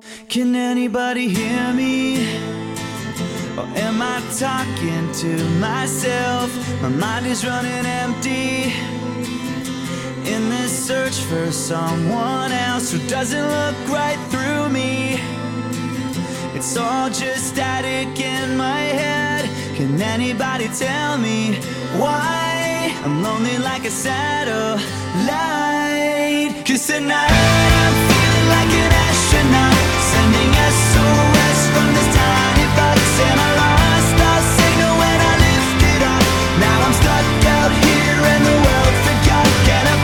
Can anybody hear me? Or am I talking to myself? My mind is running empty in this search for someone else who doesn't look right through me. It's all just static in my head. Can anybody tell me why I'm lonely like a satellite? 'Cause tonight I'm feeling like an astronaut, sending SOS from this tiny box. And I lost all signal when I lifted up. Now I'm stuck out here and the world forgot. Can I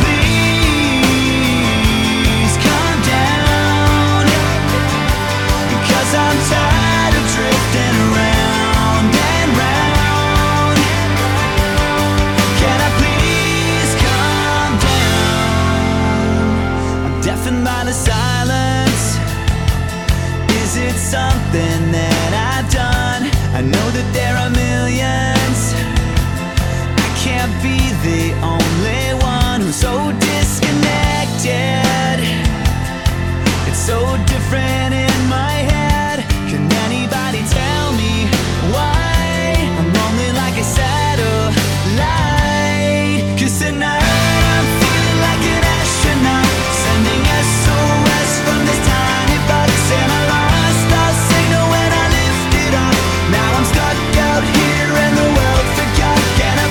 please calm down? Because I'm tired of drifting around and round. Can I please calm down? I'm deafened by the silence. Is it something that I've done? I know that there are millions. I can't be the only one who's so disconnected. It's so different in my head. Can anybody tell me why I'm lonely like a satellite? 'Cause tonight I'm feeling like an astronaut, sending SOS from this tiny box. And I lost all signal when I lifted up. Now I'm stuck out here and the world forgot. Can I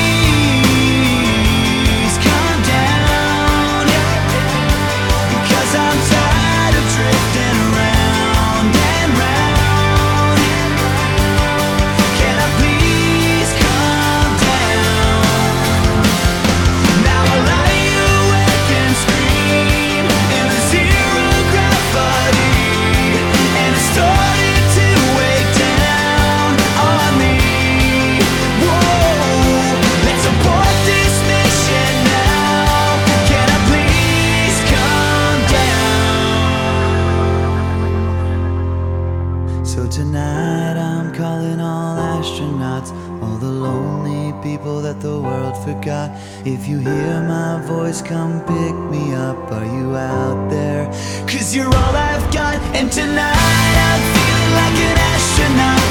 please calm down? Because I'm tired of drifting around and round. Can I please calm down? Now I lie awake and scream in the zero gravity, and it started to weigh down on me. Whoa, let's abort this mission now. Can I please calm down? So tonight I'm calling all astronauts, all the lonely people that the world forgot. If you hear my voice, come pick me up. Are you out there? 'Cause you're all I've got. And tonight I'm feeling like an astronaut,